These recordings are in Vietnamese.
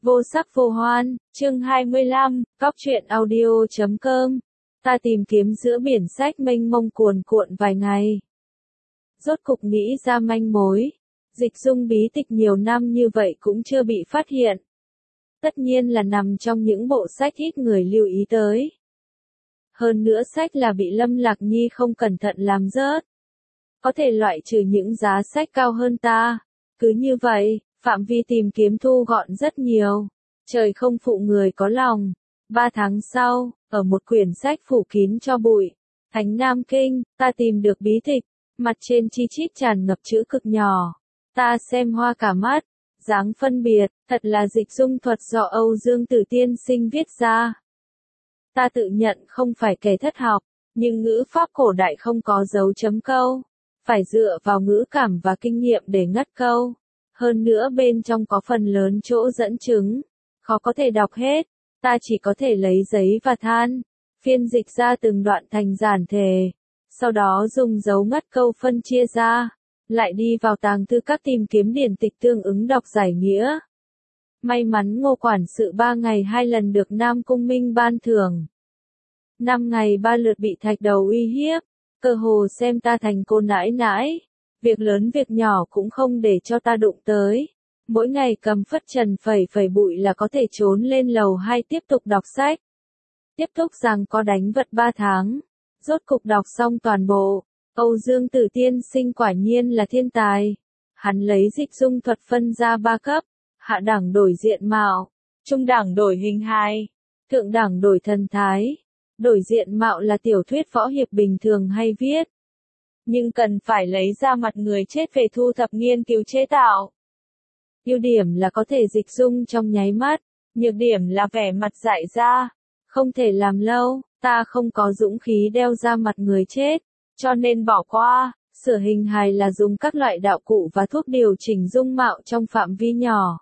Vô sắc vô hoan, chương 25, Cóc truyện audio.com. Ta tìm kiếm giữa biển sách mênh mông cuồn cuộn vài ngày. Rốt cục nghĩ ra manh mối. Dịch Dung bí tịch nhiều năm như vậy cũng chưa bị phát hiện. Tất nhiên là nằm trong những bộ sách ít người lưu ý tới. Hơn nữa sách là bị Lâm Lạc Nhi không cẩn thận làm rớt. Có thể loại trừ những giá sách cao hơn ta. Cứ như vậy, phạm vi tìm kiếm thu gọn rất nhiều. Trời không phụ người có lòng. 3 tháng sau, ở một quyển sách phủ kín cho bụi, Thánh Nam Kinh, ta tìm được bí tịch. Mặt trên chi chít tràn ngập chữ cực nhỏ. Ta xem hoa cả mắt. Dáng phân biệt, thật là dịch dung thuật do Âu Dương Tử Tiên Sinh viết ra. Ta tự nhận không phải kẻ thất học, nhưng ngữ pháp cổ đại không có dấu chấm câu. Phải dựa vào ngữ cảm và kinh nghiệm để ngắt câu. Hơn nữa bên trong có phần lớn chỗ dẫn chứng. Khó có thể đọc hết. Ta chỉ có thể lấy giấy và than. Phiên dịch ra từng đoạn thành giản thể. Sau đó dùng dấu ngắt câu phân chia ra. Lại đi vào tàng thư các tìm kiếm điển tịch tương ứng đọc giải nghĩa. May mắn Ngô quản sự 3 ngày 2 lần được Nam Cung Minh ban thưởng. 5 ngày 3 lượt bị thạch đầu uy hiếp. Cơ hồ xem ta thành cô nãi nãi. Việc lớn việc nhỏ cũng không để cho ta đụng tới. Mỗi ngày cầm phất trần phẩy phẩy bụi là có thể trốn lên lầu 2 tiếp tục đọc sách. Tiếp tục rằng có đánh vật 3 tháng. Rốt cục đọc xong toàn bộ. Âu Dương Tử Tiên Sinh quả nhiên là thiên tài. Hắn lấy dịch dung thuật phân ra 3 cấp. Hạ đẳng đổi diện mạo. Trung đẳng đổi hình hài. Thượng đẳng đổi thần thái. Đổi diện mạo là tiểu thuyết võ hiệp bình thường hay viết. Nhưng cần phải lấy ra mặt người chết về thu thập nghiên cứu chế tạo. Ưu điểm là có thể dịch dung trong nháy mắt. Nhược điểm là vẻ mặt dại ra. Không thể làm lâu. Ta không có dũng khí đeo ra mặt người chết. Cho nên bỏ qua. Sửa hình hài là dùng các loại đạo cụ và thuốc điều chỉnh dung mạo trong phạm vi nhỏ.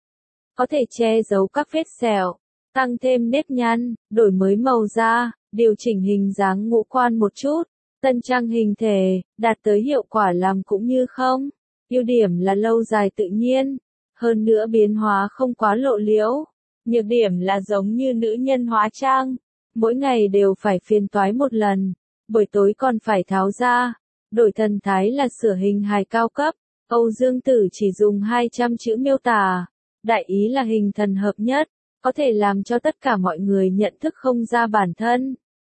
Có thể che giấu các vết sẹo. Tăng thêm nếp nhăn. Đổi mới màu da. Điều chỉnh hình dáng ngũ quan một chút. Tân trang hình thể. Đạt tới hiệu quả làm cũng như không. Ưu điểm là lâu dài tự nhiên. Hơn nữa biến hóa không quá lộ liễu. Nhược điểm là giống như nữ nhân hóa trang. Mỗi ngày đều phải phiền toái một lần. Buổi tối còn phải tháo ra. Đổi thần thái là sửa hình hài cao cấp. Âu Dương Tử chỉ dùng 200 chữ miêu tả. Đại ý là hình thần hợp nhất. Có thể làm cho tất cả mọi người nhận thức không ra bản thân.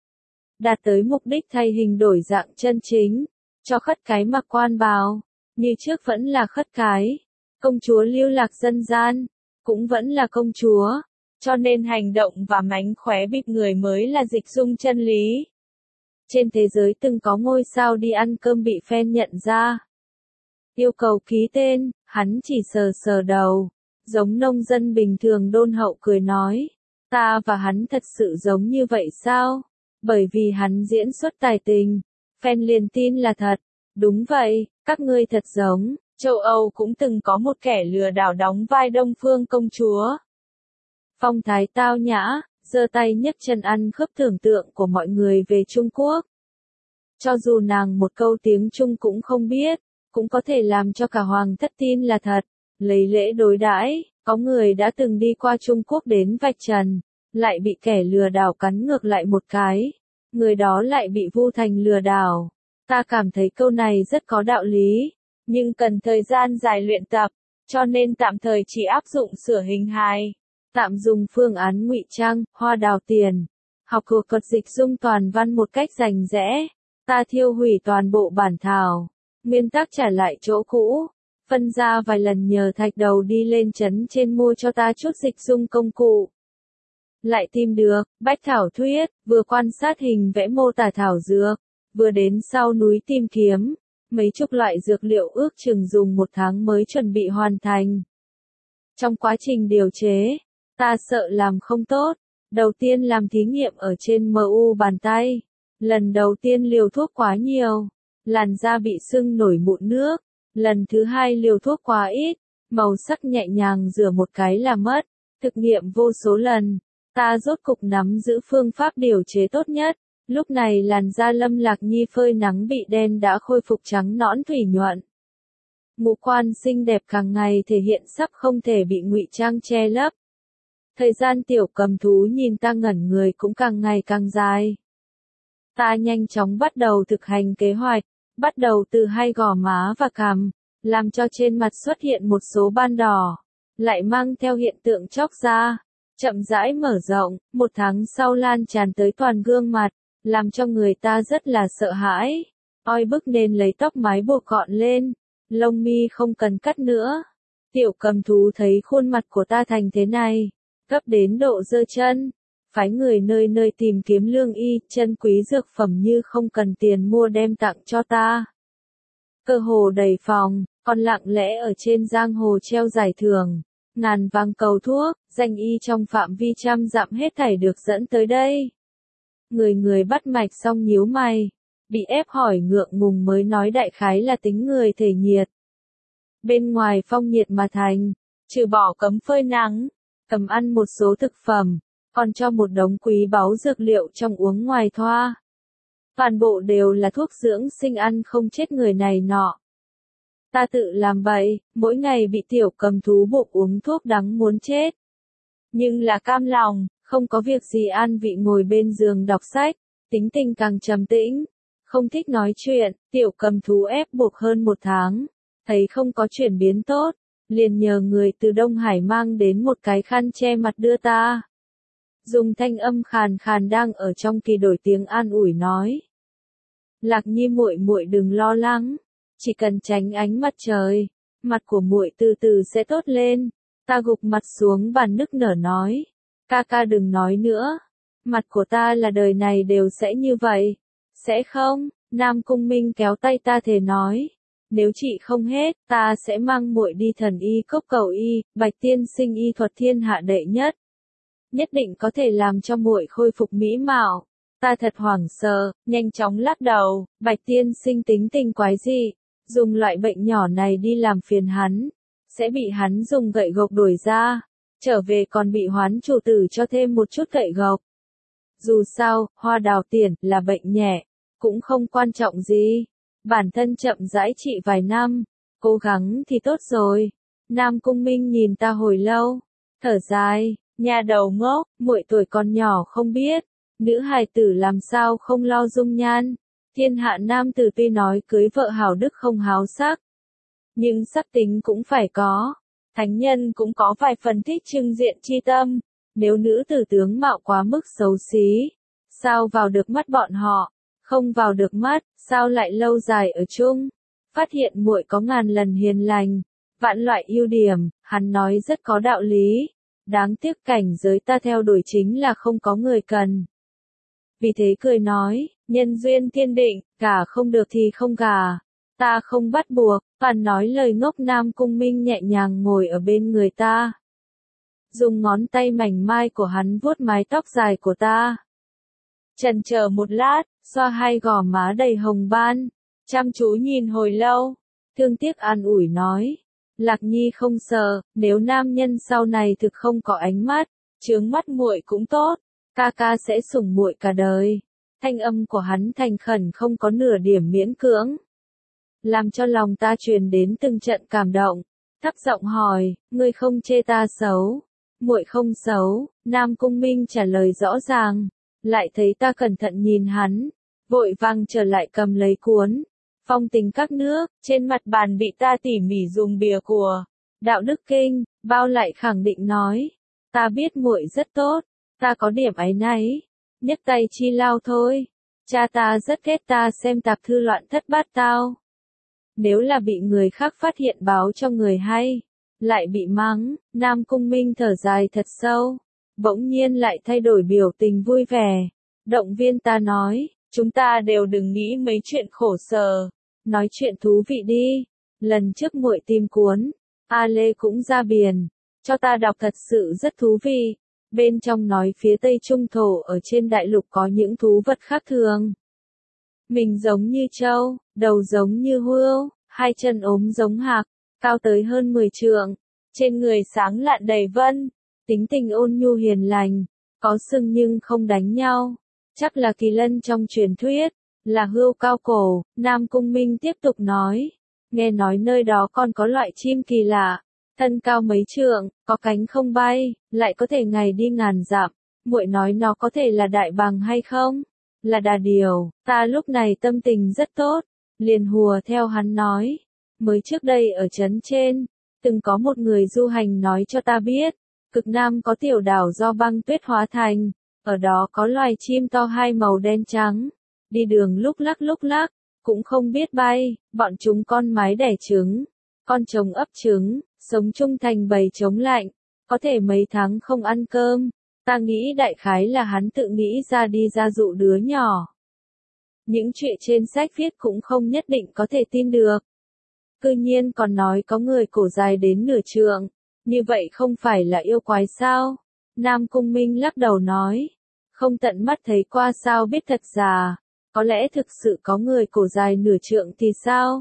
Đạt tới mục đích thay hình đổi dạng chân chính. Cho khất cái mặc quan bào. Như trước vẫn là khất cái. Công chúa lưu lạc dân gian. Cũng vẫn là công chúa. Cho nên hành động và mánh khóe bịp người mới là dịch dung chân lý. Trên thế giới từng có ngôi sao đi ăn cơm bị fan nhận ra. Yêu cầu ký tên, hắn chỉ sờ sờ đầu. Giống nông dân bình thường đôn hậu cười nói. Ta và hắn thật sự giống như vậy sao? Bởi vì hắn diễn xuất tài tình. Fan liền tin là thật. Đúng vậy, các ngươi thật giống. Châu Âu cũng từng có một kẻ lừa đảo đóng vai Đông Phương công chúa. Phong thái tao nhã, giơ tay nhấc chân ăn khớp tưởng tượng của mọi người về Trung Quốc. Cho dù nàng một câu tiếng Trung cũng không biết, cũng có thể làm cho cả hoàng thất tin là thật. Lấy lễ đối đãi, có người đã từng đi qua Trung Quốc đến vạch trần, lại bị kẻ lừa đảo cắn ngược lại một cái. Người đó lại bị vu thành lừa đảo. Ta cảm thấy câu này rất có đạo lý, nhưng cần thời gian dài luyện tập, cho nên tạm thời chỉ áp dụng sửa hình hài. Tạm dùng phương án ngụy trang, hoa đào tiền. Học thuộc thuật dịch dung toàn văn một cách rành rẽ. Ta thiêu hủy toàn bộ bản thảo. Nguyên tắc trả lại chỗ cũ. Phân ra vài lần nhờ thạch đầu đi lên trấn trên mua cho ta chút dịch dung công cụ. Lại tìm được, bách thảo thuyết, vừa quan sát hình vẽ mô tả thảo dược. Vừa đến sau núi tìm kiếm. Mấy chục loại dược liệu ước chừng dùng 1 tháng mới chuẩn bị hoàn thành. Trong quá trình điều chế. Ta sợ làm không tốt. Đầu tiên làm thí nghiệm ở trên MU bàn tay. Lần đầu tiên liều thuốc quá nhiều. Làn da bị sưng nổi mụn nước. Lần thứ 2 liều thuốc quá ít. Màu sắc nhẹ nhàng rửa một cái là mất. Thực nghiệm vô số lần. Ta rốt cục nắm giữ phương pháp điều chế tốt nhất. Lúc này làn da Lâm Lạc Nhi phơi nắng bị đen đã khôi phục trắng nõn thủy nhuận. Ngũ quan xinh đẹp càng ngày thể hiện sắp không thể bị ngụy trang che lấp. Thời gian tiểu cầm thú nhìn ta ngẩn người cũng càng ngày càng dài. Ta nhanh chóng bắt đầu thực hành kế hoạch, bắt đầu từ hai gò má và cằm, làm cho trên mặt xuất hiện một số ban đỏ, lại mang theo hiện tượng chóc da, chậm rãi mở rộng, 1 tháng sau lan tràn tới toàn gương mặt, làm cho người ta rất là sợ hãi. Oi bức nên lấy tóc mái buộc gọn lên, lông mi không cần cắt nữa. Tiểu cầm thú thấy khuôn mặt của ta thành thế này, gấp đến độ giơ chân, phái người nơi nơi tìm kiếm lương y, chân quý dược phẩm như không cần tiền mua đem tặng cho ta. Cơ hồ đầy phòng, còn lặng lẽ ở trên giang hồ treo giải thưởng, ngàn vàng cầu thuốc, danh y trong phạm vi trăm dặm hết thảy được dẫn tới đây. Người người bắt mạch xong nhíu mày, bị ép hỏi ngượng ngùng mới nói đại khái là tính người thể nhiệt. Bên ngoài phong nhiệt mà thành, trừ bỏ cấm phơi nắng, cấm ăn một số thực phẩm, còn cho một đống quý báu dược liệu trong uống ngoài thoa. Toàn bộ đều là thuốc dưỡng sinh ăn không chết người này nọ. Ta tự làm bậy, mỗi ngày bị tiểu cầm thú buộc uống thuốc đắng muốn chết. Nhưng là cam lòng, không có việc gì an vị ngồi bên giường đọc sách, tính tình càng trầm tĩnh, không thích nói chuyện, tiểu cầm thú ép buộc hơn 1 tháng, thấy không có chuyển biến tốt, liền nhờ người từ Đông Hải mang đến một cái khăn che mặt đưa ta. Dùng thanh âm khàn khàn đang ở trong kỳ đổi tiếng an ủi nói. Lạc Nhi muội muội đừng lo lắng, chỉ cần tránh ánh mặt trời, mặt của muội từ từ sẽ tốt lên. Ta gục mặt xuống bàn nức nở nói, ca ca đừng nói nữa, mặt của ta là đời này đều sẽ như vậy. Sẽ không? Nam Cung Minh kéo tay ta thề nói, nếu chị không hết, ta sẽ mang muội đi thần y cốc cầu y, Bạch tiên sinh y thuật thiên hạ đệ nhất. Nhất định có thể làm cho muội khôi phục mỹ mạo. Ta thật hoảng sợ, nhanh chóng lắc đầu, Bạch tiên sinh tính tình quái dị, dùng loại bệnh nhỏ này đi làm phiền hắn, sẽ bị hắn dùng gậy gộc đuổi ra, trở về còn bị hoán chủ tử cho thêm một chút gậy gộc. Dù sao, hoa đào tiền là bệnh nhẹ, cũng không quan trọng gì, bản thân chậm rãi trị vài năm, cố gắng thì tốt rồi. Nam Cung Minh nhìn ta hồi lâu, thở dài, nhà đầu ngốc, muội tuổi còn nhỏ không biết, nữ hài tử làm sao không lo dung nhan. Thiên hạ nam tử tuy nói cưới vợ hảo đức không háo sắc, nhưng sắc tính cũng phải có. Thánh nhân cũng có vài phần thích trưng diện chi tâm, nếu nữ tử tướng mạo quá mức xấu xí, sao vào được mắt bọn họ, không vào được mắt, sao lại lâu dài ở chung. Phát hiện muội có ngàn lần hiền lành, vạn loại ưu điểm, hắn nói rất có đạo lý. Đáng tiếc cảnh giới ta theo đuổi chính là không có người cần. Vì thế cười nói, nhân duyên thiên định, gả không được thì không gả. Ta không bắt buộc, toàn nói lời ngốc. Nam Cung Minh nhẹ nhàng ngồi ở bên người ta. Dùng ngón tay mảnh mai của hắn vuốt mái tóc dài của ta. Chần chờ một lát, xoa hai gò má đầy hồng ban, chăm chú nhìn hồi lâu, thương tiếc an ủi nói. Lạc Nhi không sợ, nếu nam nhân sau này thực không có ánh mắt, chướng mắt muội cũng tốt, ca ca sẽ sủng muội cả đời. Thanh âm của hắn thành khẩn không có nửa điểm miễn cưỡng, làm cho lòng ta truyền đến từng trận cảm động. Thấp giọng hỏi, ngươi không chê ta xấu? Muội không xấu. Nam Cung Minh trả lời rõ ràng, lại thấy ta cẩn thận nhìn hắn, vội vàng trở lại cầm lấy cuốn Phong tình các nước, trên mặt bàn bị ta tỉ mỉ dùng bìa của Đạo Đức Kinh, bao lại khẳng định nói, ta biết muội rất tốt, ta có điểm áy náy, nhấc tay chi lao thôi. Cha ta rất ghét ta xem tạp thư loạn thất bát tao. Nếu là bị người khác phát hiện báo cho người hay, lại bị mắng. Nam Cung Minh thở dài thật sâu, bỗng nhiên lại thay đổi biểu tình vui vẻ, động viên ta nói, chúng ta đều đừng nghĩ mấy chuyện khổ sở, nói chuyện thú vị đi. Lần trước muội tìm cuốn A Lê cũng ra biển, cho ta đọc thật sự rất thú vị. Bên trong nói phía Tây Trung Thổ ở trên đại lục có những thú vật khác thường. Mình giống như trâu, đầu giống như hươu, hai chân ốm giống hạc, cao tới hơn 10 trượng, trên người sáng lạn đầy vân, tính tình ôn nhu hiền lành, có sừng nhưng không đánh nhau, chắc là kỳ lân trong truyền thuyết, là hươu cao cổ. Nam Cung Minh tiếp tục nói, nghe nói nơi đó còn có loại chim kỳ lạ, thân cao mấy trượng, có cánh không bay, lại có thể ngày đi ngàn dặm. Muội nói nó có thể là đại bàng hay không? Là đà điểu. Ta lúc này tâm tình rất tốt, liền hùa theo hắn nói. Mới trước đây ở trấn trên, từng có một người du hành nói cho ta biết, cực nam có tiểu đảo do băng tuyết hóa thành, ở đó có loài chim to hai màu đen trắng, đi đường lúc lắc, cũng không biết bay, bọn chúng con mái đẻ trứng, con trống ấp trứng, sống chung thành bầy trống lạnh, có thể mấy tháng không ăn cơm. Ta nghĩ đại khái là hắn tự nghĩ ra đi ra dụ đứa nhỏ. Những chuyện trên sách viết cũng không nhất định có thể tin được. Cư nhiên còn nói có người cổ dài đến nửa trượng, như vậy không phải là yêu quái sao? Nam Cung Minh lắc đầu nói, không tận mắt thấy qua sao biết thật giả, có lẽ thực sự có người cổ dài nửa trượng thì sao?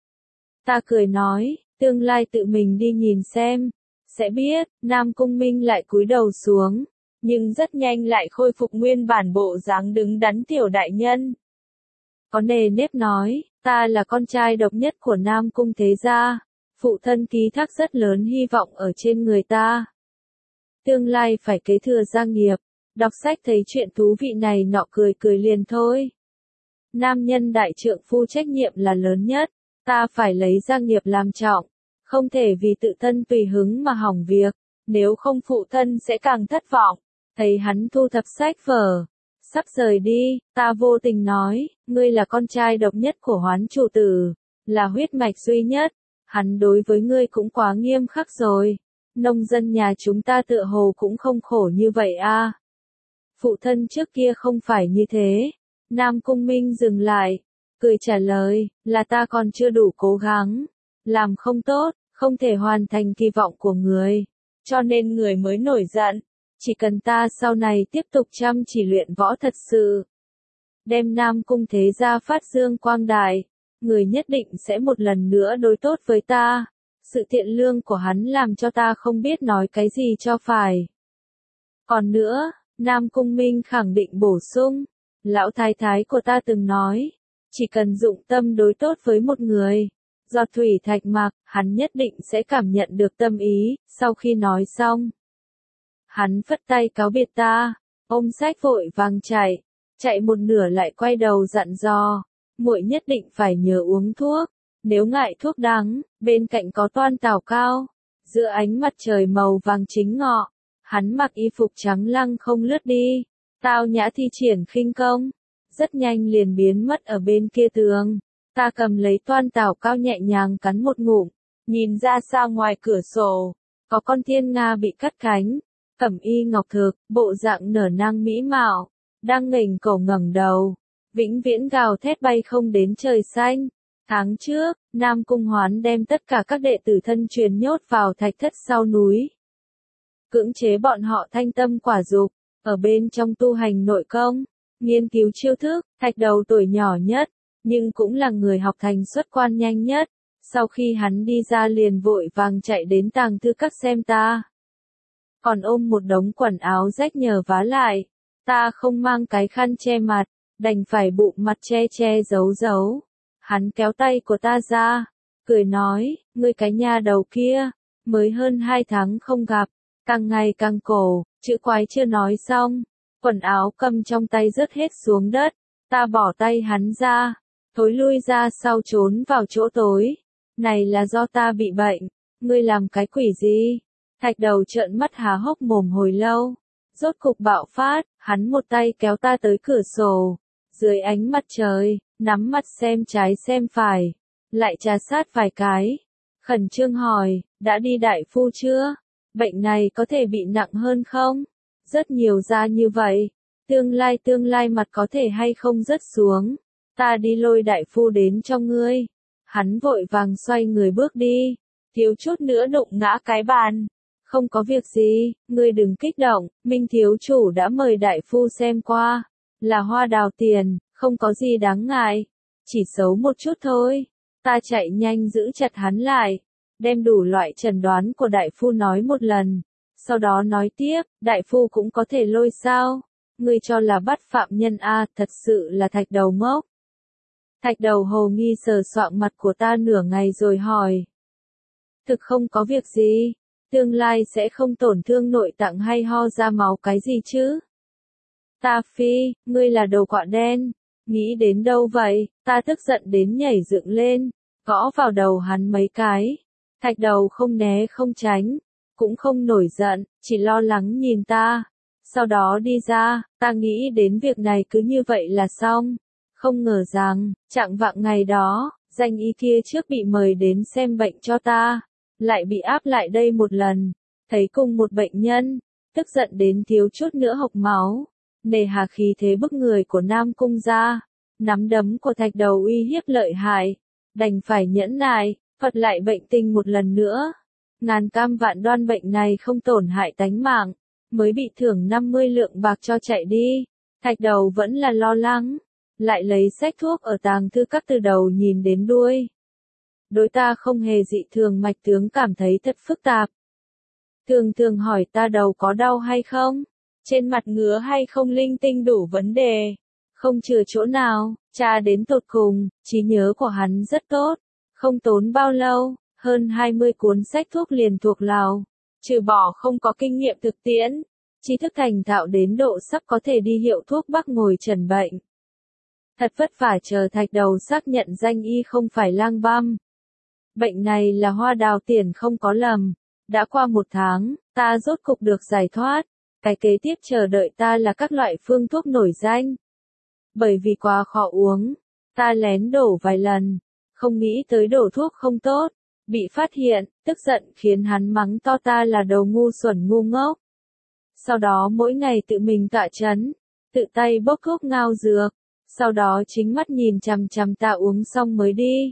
Ta cười nói, tương lai tự mình đi nhìn xem, sẽ biết. Nam Cung Minh lại cúi đầu xuống, nhưng rất nhanh lại khôi phục nguyên bản bộ dáng đứng đắn tiểu đại nhân. Có nề nếp nói, ta là con trai độc nhất của Nam Cung thế gia, phụ thân ký thác rất lớn hy vọng ở trên người ta. Tương lai phải kế thừa gia nghiệp, đọc sách thấy chuyện thú vị này nọ cười cười liền thôi. Nam nhân đại trượng phu trách nhiệm là lớn nhất, ta phải lấy gia nghiệp làm trọng, không thể vì tự thân tùy hứng mà hỏng việc, nếu không phụ thân sẽ càng thất vọng. Thấy hắn thu thập sách vở, sắp rời đi, ta vô tình nói, ngươi là con trai độc nhất của Hoán chủ tử, là huyết mạch duy nhất, hắn đối với ngươi cũng quá nghiêm khắc rồi, nông dân nhà chúng ta tựa hồ cũng không khổ như vậy a. Phụ thân trước kia không phải như thế. Nam Cung Minh dừng lại, cười trả lời, là ta còn chưa đủ cố gắng, làm không tốt, không thể hoàn thành kỳ vọng của người, cho nên người mới nổi giận. Chỉ cần ta sau này tiếp tục chăm chỉ luyện võ thật sự, đem Nam Cung thế gia phát dương quang đại, người nhất định sẽ một lần nữa đối tốt với ta. Sự thiện lương của hắn làm cho ta không biết nói cái gì cho phải. Còn nữa, Nam Cung Minh khẳng định bổ sung, lão thái thái của ta từng nói, chỉ cần dụng tâm đối tốt với một người, giọt thủy thạch mặc, hắn nhất định sẽ cảm nhận được tâm ý. Sau khi nói xong, hắn phất tay cáo biệt ta, ôm sách vội vàng chạy một nửa lại quay đầu dặn dò, muội nhất định phải nhớ uống thuốc, nếu ngại thuốc đắng, bên cạnh có toan tảo cao, giữa ánh mặt trời màu vàng chính ngọ, hắn mặc y phục trắng lăng không lướt đi, tao nhã thi triển khinh công, rất nhanh liền biến mất ở bên kia tường. Ta cầm lấy toan tảo cao nhẹ nhàng cắn một ngụm, nhìn ra xa ngoài cửa sổ, có con thiên nga bị cắt cánh, cẩm y ngọc thực, bộ dạng nở nang mỹ mạo, đang nghềnh cổ ngẩng đầu, vĩnh viễn gào thét bay không đến trời xanh. Tháng trước, Nam Cung Hoán đem tất cả các đệ tử thân truyền nhốt vào thạch thất sau núi, cưỡng chế bọn họ thanh tâm quả dục, ở bên trong tu hành nội công, nghiên cứu chiêu thức. Thạch Đầu tuổi nhỏ nhất, nhưng cũng là người học thành xuất quan nhanh nhất, sau khi hắn đi ra liền vội vàng chạy đến tàng thư các xem ta. Còn ôm một đống quần áo rách nhờ vá lại, ta không mang cái khăn che mặt, đành phải bụng mặt che giấu. Hắn kéo tay của ta ra, cười nói, ngươi cái nha đầu kia, mới hơn 2 tháng không gặp, càng ngày càng cổ, chữ quái chưa nói xong, quần áo cầm trong tay rớt hết xuống đất, ta bỏ tay hắn ra, thối lui ra sau trốn vào chỗ tối. Này là do ta bị bệnh, ngươi làm cái quỷ gì? Thạch Đầu trợn mắt há hốc mồm hồi lâu, rốt cục bạo phát, hắn một tay kéo ta tới cửa sổ, dưới ánh mặt trời, nắm mặt xem trái xem phải, lại trà sát vài cái, khẩn trương hỏi, đã đi đại phu chưa? Bệnh này có thể bị nặng hơn không? Rất nhiều da như vậy, tương lai mặt có thể hay không rớt xuống, ta đi lôi đại phu đến cho ngươi. Hắn vội vàng xoay người bước đi, thiếu chút nữa đụng ngã cái bàn. Không có việc gì, ngươi đừng kích động, Minh thiếu chủ đã mời đại phu xem qua, là hoa đào tiền, không có gì đáng ngại, chỉ xấu một chút thôi. Ta chạy nhanh giữ chặt hắn lại, đem đủ loại chẩn đoán của đại phu nói một lần, sau đó nói tiếp, đại phu cũng có thể lôi sao? Ngươi cho là bắt phạm nhân a, thật sự là Thạch Đầu ngốc. Thạch Đầu hồ nghi sờ soạng mặt của ta nửa ngày rồi hỏi, Thực không có việc gì. Tương lai sẽ không tổn thương nội tạng hay ho ra máu cái gì chứ. Ta phi, ngươi là đồ quạ đen. Nghĩ đến đâu vậy? Ta tức giận đến nhảy dựng lên, gõ vào đầu hắn mấy cái. Thạch đầu không né không tránh, cũng không nổi giận, chỉ lo lắng nhìn ta. Sau đó đi ra, ta nghĩ đến việc này cứ như vậy là xong. Không ngờ rằng, trạng vạng ngày đó, danh y kia trước bị mời đến xem bệnh cho ta, lại bị áp lại đây một lần. Thấy cùng một bệnh nhân, tức giận đến thiếu chút nữa hộc máu. Nề hà khí thế bức người của Nam Cung ra, nắm đấm của thạch đầu uy hiếp lợi hại, đành phải nhẫn nại, phật lại bệnh tình một lần nữa. Ngàn cam vạn đoan bệnh này không tổn hại tánh mạng, mới bị thưởng 50 lượng bạc cho chạy đi. Thạch đầu vẫn là lo lắng, lại lấy sách thuốc ở tàng thư các từ đầu nhìn đến đuôi. Đối ta không hề dị thường mạch tướng cảm thấy thật phức tạp. Thường thường hỏi ta đầu có đau hay không, trên mặt ngứa hay không linh tinh đủ vấn đề, không chừa chỗ nào, tra đến tột cùng, trí nhớ của hắn rất tốt, không tốn bao lâu, hơn 20 cuốn sách thuốc liền thuộc lào, trừ bỏ không có kinh nghiệm thực tiễn, trí thức thành thạo đến độ sắp có thể đi hiệu thuốc bắc ngồi trần bệnh. Thật vất vả chờ thạch đầu xác nhận danh y không phải lang băm. Bệnh này là hoa đào tiền không có lầm. Đã qua 1 tháng, ta rốt cục được giải thoát. Cái kế tiếp chờ đợi ta là các loại phương thuốc nổi danh. Bởi vì quá khó uống, ta lén đổ vài lần, không nghĩ tới đổ thuốc không tốt. Bị phát hiện, tức giận khiến hắn mắng to ta là đầu ngu xuẩn ngu ngốc. Sau đó mỗi ngày tự mình tọa chấn, tự tay bốc thuốc ngao dược. Sau đó chính mắt nhìn chằm chằm ta uống xong mới đi.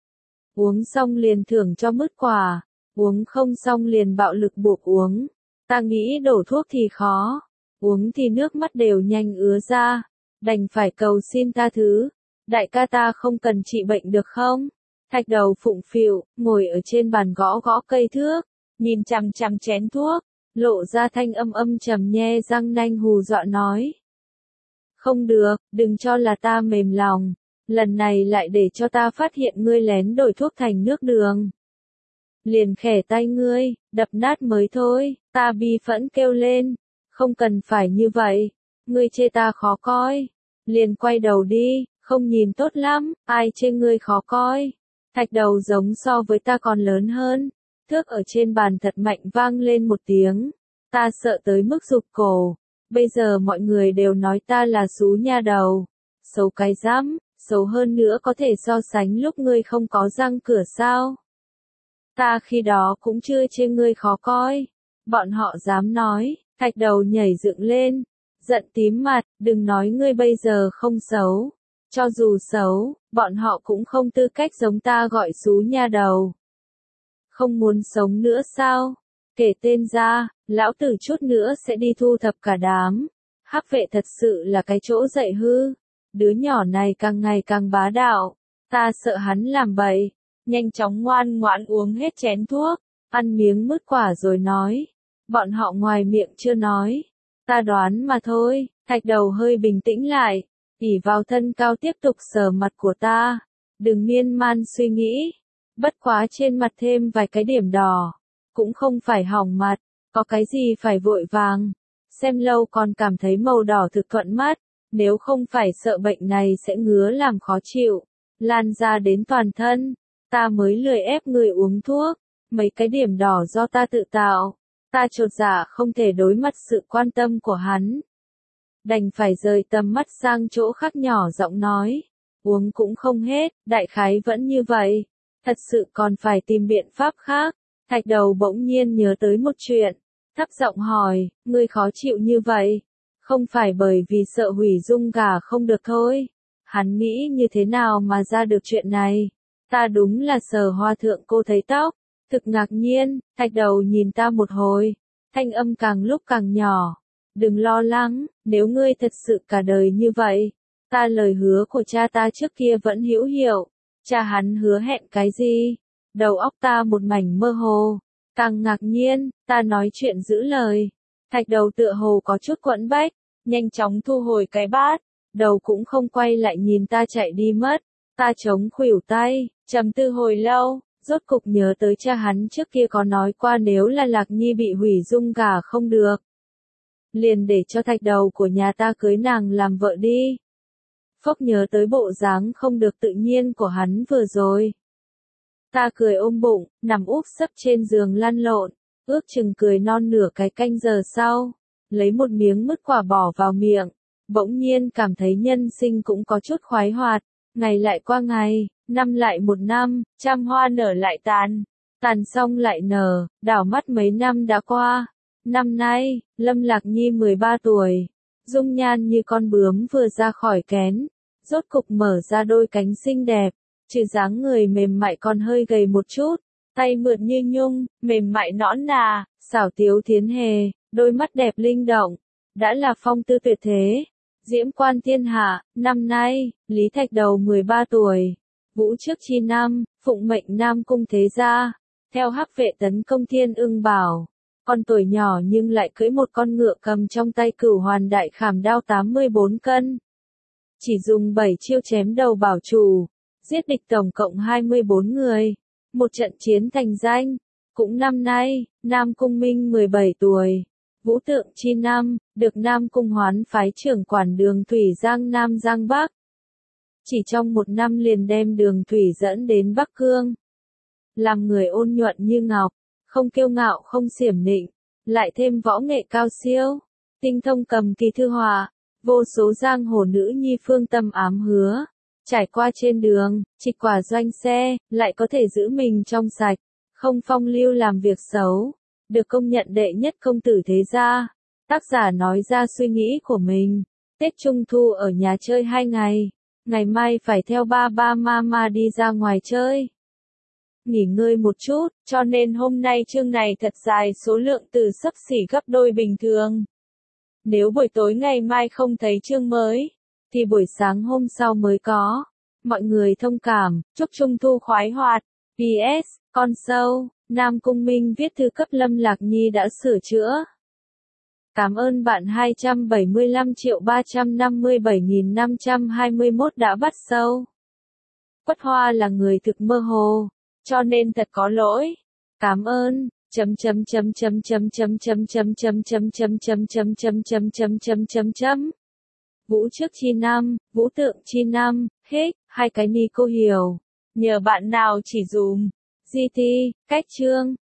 Uống xong liền thưởng cho mứt quả, uống không xong liền bạo lực buộc uống. Ta nghĩ đổ thuốc thì khó, uống thì nước mắt đều nhanh ứa ra, đành phải cầu xin ta thứ. Đại ca ta không cần trị bệnh được không? Thạch đầu phụng phịu, ngồi ở trên bàn gõ gõ cây thước, nhìn chằm chằm chén thuốc, lộ ra thanh âm âm trầm nhe răng nanh hù dọa nói. Không được, đừng cho là ta mềm lòng, lần này lại để cho ta phát hiện ngươi lén đổi thuốc thành nước đường. Liền khẻ tay ngươi, đập nát mới thôi, ta bi phẫn kêu lên, không cần phải như vậy, ngươi chê ta khó coi, liền quay đầu đi, không nhìn tốt lắm, ai chê ngươi khó coi. Thạch đầu giống so với ta còn lớn hơn, thước ở trên bàn thật mạnh vang lên một tiếng, ta sợ tới mức rụt cổ. Bây giờ mọi người đều nói ta là xú nha đầu, xấu cái rắm, xấu hơn nữa có thể so sánh lúc ngươi không có răng cửa sao. Ta khi đó cũng chưa chê ngươi khó coi, bọn họ dám nói, thạch đầu nhảy dựng lên, giận tím mặt, đừng nói ngươi bây giờ không xấu, cho dù xấu, bọn họ cũng không tư cách giống ta gọi xú nha đầu. Không muốn sống nữa sao? Kể tên ra, lão tử chút nữa sẽ đi thu thập cả đám. Hắc vệ thật sự là cái chỗ dạy hư. Đứa nhỏ này càng ngày càng bá đạo. Ta sợ hắn làm bậy. Nhanh chóng ngoan ngoãn uống hết chén thuốc. Ăn miếng mứt quả rồi nói. Bọn họ ngoài miệng chưa nói. Ta đoán mà thôi. Thạch đầu hơi bình tĩnh lại. Ỉ vào thân cao tiếp tục sờ mặt của ta. Đừng miên man suy nghĩ. Bất quá trên mặt thêm vài cái điểm đỏ. Cũng không phải hỏng mặt, có cái gì phải vội vàng. Xem lâu còn cảm thấy màu đỏ thực thuận mắt, nếu không phải sợ bệnh này sẽ ngứa làm khó chịu, lan ra đến toàn thân, ta mới lười ép người uống thuốc, mấy cái điểm đỏ do ta tự tạo, ta chột dạ không thể đối mặt sự quan tâm của hắn. Đành phải rời tầm mắt sang chỗ khác nhỏ giọng nói, uống cũng không hết, đại khái vẫn như vậy, thật sự còn phải tìm biện pháp khác. Thạch đầu bỗng nhiên nhớ tới một chuyện, thấp giọng hỏi, ngươi khó chịu như vậy, không phải bởi vì sợ hủy dung gà không được thôi. Hắn nghĩ như thế nào mà ra được chuyện này, ta đúng là Sở Hoa thượng cô thấy tóc, thực ngạc nhiên, thạch đầu nhìn ta một hồi, thanh âm càng lúc càng nhỏ, đừng lo lắng, nếu ngươi thật sự cả đời như vậy, ta lời hứa của cha ta trước kia vẫn hữu hiệu, cha hắn hứa hẹn cái gì? Đầu óc ta một mảnh mơ hồ, càng ngạc nhiên, ta nói chuyện giữ lời. Thạch đầu tựa hồ có chút quẫn bách, nhanh chóng thu hồi cái bát, đầu cũng không quay lại nhìn ta chạy đi mất. Ta chống khuỷu tay, trầm tư hồi lâu, Rốt cục nhớ tới cha hắn trước kia có nói qua nếu là Lạc Nhi bị hủy dung gả không được. Liền để cho thạch đầu của nhà ta cưới nàng làm vợ đi. Phốc nhớ tới bộ dáng không được tự nhiên của hắn vừa rồi. Ta cười ôm bụng, nằm úp sấp trên giường lăn lộn, ước chừng cười non nửa cái canh giờ sau, lấy một miếng mứt quả bỏ vào miệng, bỗng nhiên cảm thấy nhân sinh cũng có chút khoái hoạt, ngày lại qua ngày, năm lại một năm, trăm hoa nở lại tàn, tàn xong lại nở, đảo mắt mấy năm đã qua. Năm nay, Lâm Lạc Nhi 13 tuổi, dung nhan như con bướm vừa ra khỏi kén, rốt cục mở ra đôi cánh xinh đẹp, trừ dáng người mềm mại còn hơi gầy một chút, tay mượt như nhung, mềm mại nõn nà, xảo tiếu thiến hề, đôi mắt đẹp linh động, đã là phong tư tuyệt thế. Diễm quan thiên hạ, năm nay, Lý Thạch Đầu 13 tuổi, vũ trước chi năm, phụng mệnh Nam Cung thế gia, theo hắc vệ tấn công Thiên Ưng Bảo. Con tuổi nhỏ nhưng lại cưỡi một con ngựa cầm trong tay Cửu Hoàn Đại Khảm đao 84 cân. Chỉ dùng 7 chiêu chém đầu bảo chủ, giết địch tổng cộng 24 người, một trận chiến thành danh. Cũng năm nay, Nam Cung Minh 17 tuổi, vũ tượng chi năm, được Nam Cung hoán phái trưởng quản đường thủy Giang Nam Giang Bắc. Chỉ trong một năm liền đem đường thủy dẫn đến Bắc Cương. Làm người ôn nhuận như ngọc, không kiêu ngạo không xiểm nịnh, lại thêm võ nghệ cao siêu, tinh thông cầm kỳ thư họa, vô số giang hồ nữ nhi phương tâm ám hứa, trải qua trên đường, trịch quả doanh xe, lại có thể giữ mình trong sạch, không phong lưu làm việc xấu, được công nhận đệ nhất công tử thế gia. Tác giả nói ra suy nghĩ của mình, Tết Trung Thu ở nhà chơi 2 ngày, ngày mai phải theo ba mama đi ra ngoài chơi. Nghỉ ngơi một chút, cho nên hôm nay chương này thật dài, số lượng từ xấp xỉ gấp đôi bình thường. Nếu buổi tối ngày mai không thấy chương mới, thì buổi sáng hôm sau mới có. Mọi người thông cảm, chúc Trung Thu khoái hoạt. PS, con sâu, Nam Cung Minh viết thư cấp Lâm Lạc Nhi đã sửa chữa. Cảm ơn bạn 275.357.521 đã bắt sâu. Quất Hoa là người thực mơ hồ, cho nên thật có lỗi. Cảm ơn. Vũ trước chi năm, vũ tượng chi năm, hết, hai cái ni cô hiểu. Nhờ bạn nào chỉ dùm. GT, cách chương.